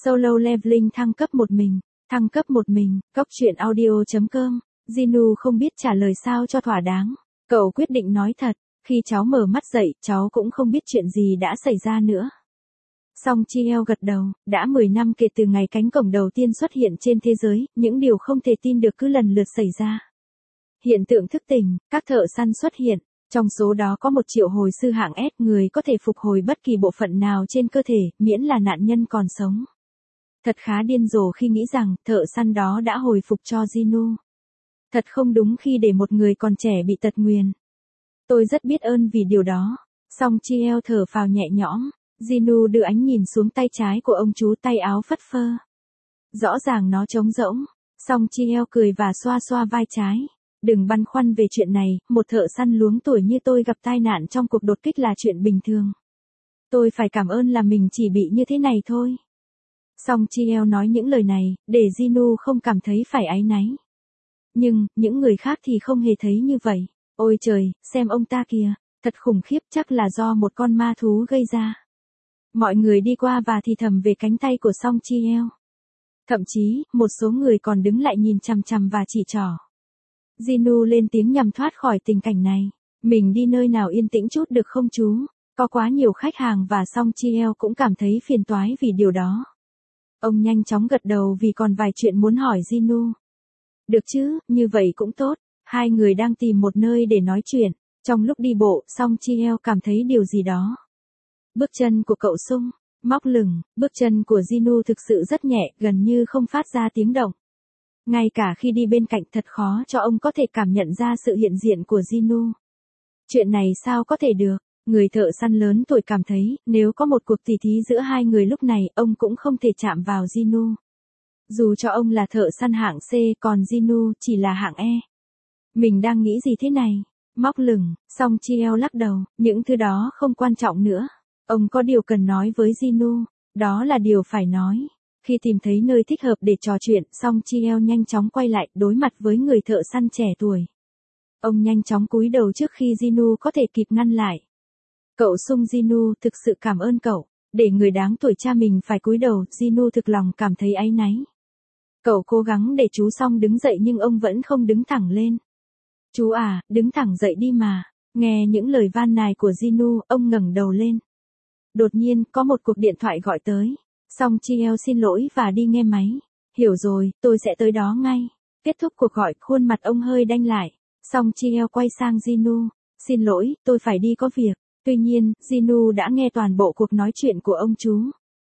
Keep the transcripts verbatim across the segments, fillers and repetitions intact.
Solo Leveling thăng cấp một mình, thăng cấp một mình, Cóc truyện audio.com, Jinu không biết trả lời sao cho thỏa đáng. Cậu quyết định nói thật, khi cháu mở mắt dậy, cháu cũng không biết chuyện gì đã xảy ra nữa. Song Chieo gật đầu, đã mười năm kể từ ngày cánh cổng đầu tiên xuất hiện trên thế giới, những điều không thể tin được cứ lần lượt xảy ra. Hiện tượng thức tỉnh, các thợ săn xuất hiện, trong số đó có một triệu hồi sư hạng S, người có thể phục hồi bất kỳ bộ phận nào trên cơ thể, miễn là nạn nhân còn sống. Thật khá điên rồ khi nghĩ rằng, thợ săn đó đã hồi phục cho Jinu. Thật không đúng khi để một người còn trẻ bị tật nguyền. Tôi rất biết ơn vì điều đó. Song Chieo thở phào nhẹ nhõm. Jinu đưa ánh nhìn xuống tay trái của ông chú, tay áo phất phơ. Rõ ràng nó trống rỗng. Song Chieo cười và xoa xoa vai trái. Đừng băn khoăn về chuyện này, một thợ săn luống tuổi như tôi gặp tai nạn trong cuộc đột kích là chuyện bình thường. Tôi phải cảm ơn là mình chỉ bị như thế này thôi. Song Chieo nói những lời này, để Jinu không cảm thấy phải áy náy. Nhưng, những người khác thì không hề thấy như vậy. Ôi trời, xem ông ta kìa, thật khủng khiếp, chắc là do một con ma thú gây ra. Mọi người đi qua và thì thầm về cánh tay của Song Chieo. Thậm chí, một số người còn đứng lại nhìn chằm chằm và chỉ trỏ. Jinu lên tiếng nhằm thoát khỏi tình cảnh này. Mình đi nơi nào yên tĩnh chút được không chú? Có quá nhiều khách hàng và Song Chieo cũng cảm thấy phiền toái vì điều đó. Ông nhanh chóng gật đầu vì còn vài chuyện muốn hỏi Jinu. Được chứ, như vậy cũng tốt. Hai người đang tìm một nơi để nói chuyện. Trong lúc đi bộ, Song Chieo cảm thấy điều gì đó. Bước chân của cậu sung, móc lửng, bước chân của Jinu thực sự rất nhẹ, gần như không phát ra tiếng động. Ngay cả khi đi bên cạnh thật khó cho ông có thể cảm nhận ra sự hiện diện của Jinu. Chuyện này sao có thể được? Người thợ săn lớn tuổi cảm thấy, nếu có một cuộc tỉ thí giữa hai người lúc này, ông cũng không thể chạm vào Jinu. Dù cho ông là thợ săn hạng C, còn Jinu chỉ là hạng E. Mình đang nghĩ gì thế này? Móc lửng, Song Chieo lắc đầu, những thứ đó không quan trọng nữa. Ông có điều cần nói với Jinu, đó là điều phải nói. Khi tìm thấy nơi thích hợp để trò chuyện, Song Chieo nhanh chóng quay lại, đối mặt với người thợ săn trẻ tuổi. Ông nhanh chóng cúi đầu trước khi Jinu có thể kịp ngăn lại. Cậu Sung Jinu, thực sự cảm ơn cậu. Để người đáng tuổi cha mình phải cúi đầu, Jinu thực lòng cảm thấy áy náy. Cậu cố gắng để chú Song đứng dậy nhưng ông vẫn không đứng thẳng lên. Chú à, đứng thẳng dậy đi mà. Nghe những lời van nài của Jinu, ông ngẩng đầu lên. Đột nhiên, có một cuộc điện thoại gọi tới. Song Chieo xin lỗi và đi nghe máy. Hiểu rồi, tôi sẽ tới đó ngay. Kết thúc cuộc gọi, khuôn mặt ông hơi đanh lại. Song Chieo quay sang Jinu. Xin lỗi, tôi phải đi có việc. Tuy nhiên, Jinu đã nghe toàn bộ cuộc nói chuyện của ông chú.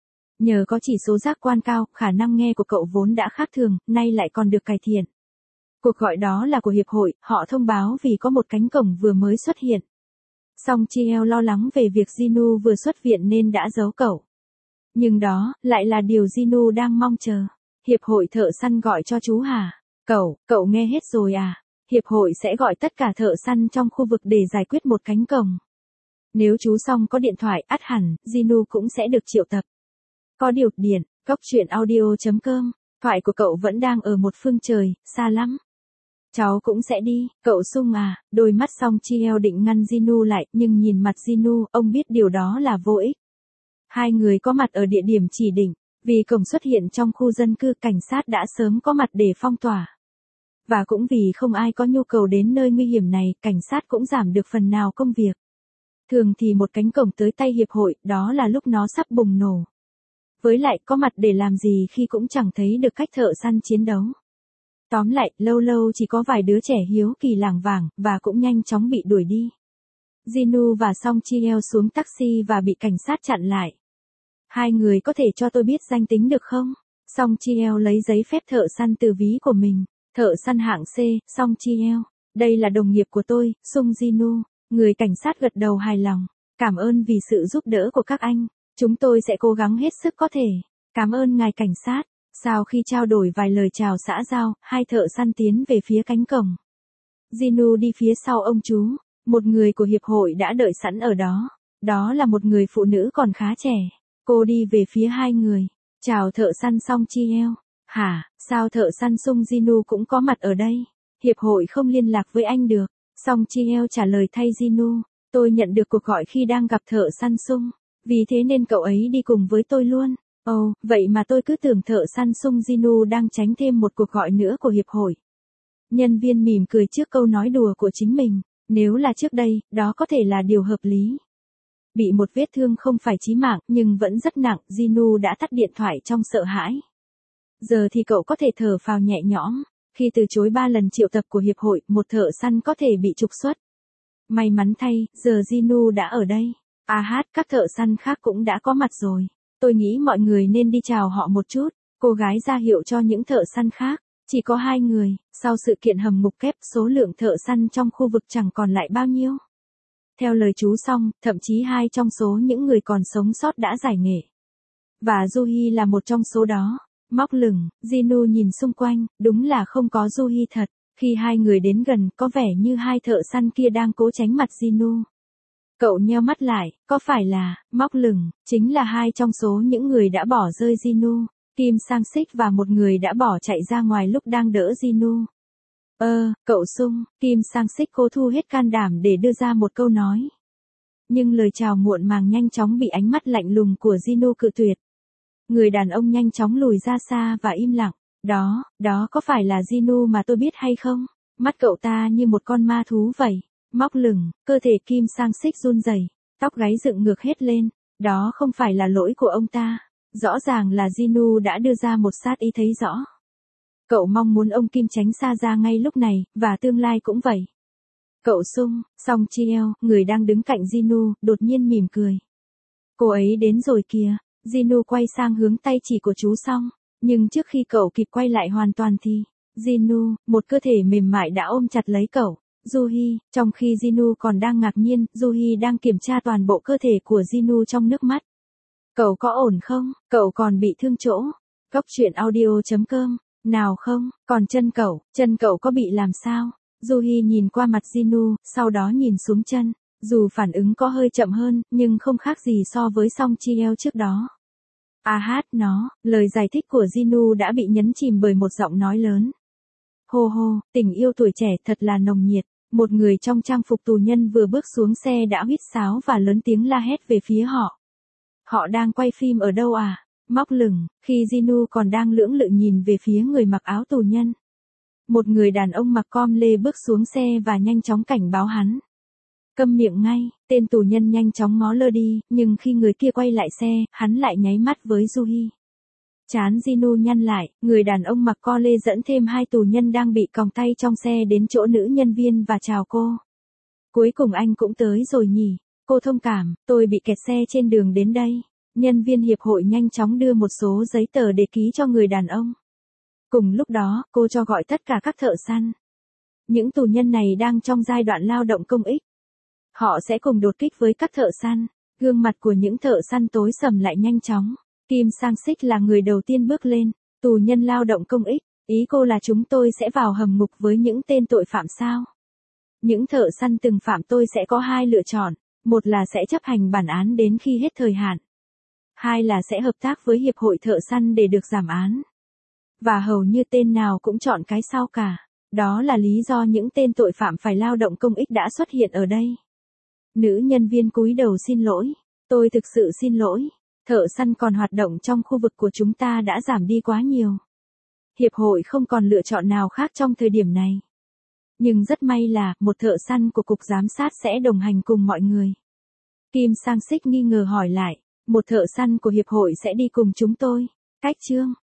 Nhờ có chỉ số giác quan cao, khả năng nghe của cậu vốn đã khác thường, nay lại còn được cải thiện. Cuộc gọi đó là của hiệp hội, họ thông báo vì có một cánh cổng vừa mới xuất hiện. Song Chieo lo lắng về việc Jinu vừa xuất viện nên đã giấu cậu. Nhưng đó, lại là điều Jinu đang mong chờ. Hiệp hội thợ săn gọi cho chú hả? Cậu, cậu nghe hết rồi à? Hiệp hội sẽ gọi tất cả thợ săn trong khu vực để giải quyết một cánh cổng. Nếu chú Song có điện thoại, ắt hẳn, Jinu cũng sẽ được triệu tập. Có điều, điện, Cóc truyện audio.com, thoại của cậu vẫn đang ở một phương trời, xa lắm. Cháu cũng sẽ đi, cậu Sung à, đôi mắt Song Chieo định ngăn Jinu lại, nhưng nhìn mặt Jinu, ông biết điều đó là vô ích. Hai người có mặt ở địa điểm chỉ định, vì cổng xuất hiện trong khu dân cư, cảnh sát đã sớm có mặt để phong tỏa. Và cũng vì không ai có nhu cầu đến nơi nguy hiểm này, cảnh sát cũng giảm được phần nào công việc. Thường thì một cánh cổng tới tay hiệp hội, đó là lúc nó sắp bùng nổ. Với lại, có mặt để làm gì khi cũng chẳng thấy được cách thợ săn chiến đấu. Tóm lại, lâu lâu chỉ có vài đứa trẻ hiếu kỳ lảng vảng, và cũng nhanh chóng bị đuổi đi. Jinu và Song Chieo xuống taxi và bị cảnh sát chặn lại. Hai người có thể cho tôi biết danh tính được không? Song Chieo lấy giấy phép thợ săn từ ví của mình. Thợ săn hạng C, Song Chieo. Đây là đồng nghiệp của tôi, Sung Jinu. Người cảnh sát gật đầu hài lòng. Cảm ơn vì sự giúp đỡ của các anh. Chúng tôi sẽ cố gắng hết sức có thể. Cảm ơn ngài cảnh sát. Sau khi trao đổi vài lời chào xã giao, hai thợ săn tiến về phía cánh cổng. Jinu đi phía sau ông chú. Một người của hiệp hội đã đợi sẵn ở đó. Đó là một người phụ nữ còn khá trẻ. Cô đi về phía hai người. Chào thợ săn Song Chieo. Hả, sao thợ săn Sung Jinu cũng có mặt ở đây? Hiệp hội không liên lạc với anh được. Song Chieo trả lời thay Jinu. Tôi nhận được cuộc gọi khi đang gặp thợ săn Sung. Vì thế nên cậu ấy đi cùng với tôi luôn. Ồ, oh, vậy mà tôi cứ tưởng thợ săn Sung Jinu đang tránh thêm một cuộc gọi nữa của hiệp hội. Nhân viên mỉm cười trước câu nói đùa của chính mình, nếu là trước đây, đó có thể là điều hợp lý. Bị một vết thương không phải chí mạng nhưng vẫn rất nặng, Jinu đã tắt điện thoại trong sợ hãi. Giờ thì cậu có thể thở phào nhẹ nhõm, khi từ chối ba lần triệu tập của hiệp hội, một thợ săn có thể bị trục xuất. May mắn thay, giờ Jinu đã ở đây. À hát, các thợ săn khác cũng đã có mặt rồi. Tôi nghĩ mọi người nên đi chào họ một chút. Cô gái ra hiệu cho những thợ săn khác. Chỉ có hai người, sau sự kiện hầm ngục kép, số lượng thợ săn trong khu vực chẳng còn lại bao nhiêu. Theo lời chú Song, thậm chí hai trong số những người còn sống sót đã giải nghệ. Và Juhi là một trong số đó. Móc lửng, Jinu nhìn xung quanh, đúng là không có Juhi thật. Khi hai người đến gần, có vẻ như hai thợ săn kia đang cố tránh mặt Jinu. Cậu nheo mắt lại, có phải là, móc lửng, chính là hai trong số những người đã bỏ rơi Jinu, Kim Sang Sik và một người đã bỏ chạy ra ngoài lúc đang đỡ Jinu. Ơ, cậu Sung, Kim Sang Sik cố thu hết can đảm để đưa ra một câu nói. Nhưng lời chào muộn màng nhanh chóng bị ánh mắt lạnh lùng của Jinu cự tuyệt. Người đàn ông nhanh chóng lùi ra xa và im lặng. Đó, đó có phải là Jinu mà tôi biết hay không? Mắt cậu ta như một con ma thú vậy. Móc lửng, cơ thể Kim Sang Sik run rẩy, tóc gáy dựng ngược hết lên. Đó không phải là lỗi của ông ta. Rõ ràng là Jinu đã đưa ra một sát ý thấy rõ. Cậu mong muốn ông Kim tránh xa ra ngay lúc này, và tương lai cũng vậy. Cậu Sung, Song Chieo, người đang đứng cạnh Jinu, đột nhiên mỉm cười. Cô ấy đến rồi kìa. Jinu quay sang hướng tay chỉ của chú Song. Nhưng trước khi cậu kịp quay lại hoàn toàn thì, Jinu, một cơ thể mềm mại đã ôm chặt lấy cậu. Juhi, trong khi Jinu còn đang ngạc nhiên, Juhi đang kiểm tra toàn bộ cơ thể của Jinu trong nước mắt. Cậu có ổn không? Cậu còn bị thương chỗ? Góc truyện audio chấm com. Nào không, còn chân cậu, chân cậu có bị làm sao? Juhi nhìn qua mặt Jinu, sau đó nhìn xuống chân. Dù phản ứng có hơi chậm hơn, nhưng không khác gì so với Song Chieo trước đó. À hát nó, lời giải thích của Jinu đã bị nhấn chìm bởi một giọng nói lớn. Hô hô, tình yêu tuổi trẻ thật là nồng nhiệt. Một người trong trang phục tù nhân vừa bước xuống xe đã huýt sáo và lớn tiếng la hét về phía họ. Họ đang quay phim ở đâu à? Móc lửng, khi Jinu còn đang lưỡng lự nhìn về phía người mặc áo tù nhân. Một người đàn ông mặc com lê bước xuống xe và nhanh chóng cảnh báo hắn. Câm miệng ngay, tên tù nhân nhanh chóng ngó lơ đi, nhưng khi người kia quay lại xe, hắn lại nháy mắt với Juhi. Chán Jinu nhăn lại, người đàn ông mặc co lê dẫn thêm hai tù nhân đang bị còng tay trong xe đến chỗ nữ nhân viên và chào cô. Cuối cùng anh cũng tới rồi nhỉ, cô thông cảm, tôi bị kẹt xe trên đường đến đây. Nhân viên hiệp hội nhanh chóng đưa một số giấy tờ để ký cho người đàn ông. Cùng lúc đó, cô cho gọi tất cả các thợ săn. Những tù nhân này đang trong giai đoạn lao động công ích. Họ sẽ cùng đột kích với các thợ săn. Gương mặt của những thợ săn tối sầm lại nhanh chóng. Kim Sang Sik là người đầu tiên bước lên. Tù nhân lao động công ích. Ý cô là chúng tôi sẽ vào hầm ngục với những tên tội phạm sao? Những thợ săn từng phạm tôi sẽ có hai lựa chọn. Một là sẽ chấp hành bản án đến khi hết thời hạn. Hai là sẽ hợp tác với hiệp hội thợ săn để được giảm án. Và hầu như tên nào cũng chọn cái sau cả. Đó là lý do những tên tội phạm phải lao động công ích đã xuất hiện ở đây. Nữ nhân viên cúi đầu xin lỗi. Tôi thực sự xin lỗi. Thợ săn còn hoạt động trong khu vực của chúng ta đã giảm đi quá nhiều. Hiệp hội không còn lựa chọn nào khác trong thời điểm này. Nhưng rất may là, một thợ săn của cục giám sát sẽ đồng hành cùng mọi người. Kim Sang Sik nghi ngờ hỏi lại, một thợ săn của hiệp hội sẽ đi cùng chúng tôi. Cách chương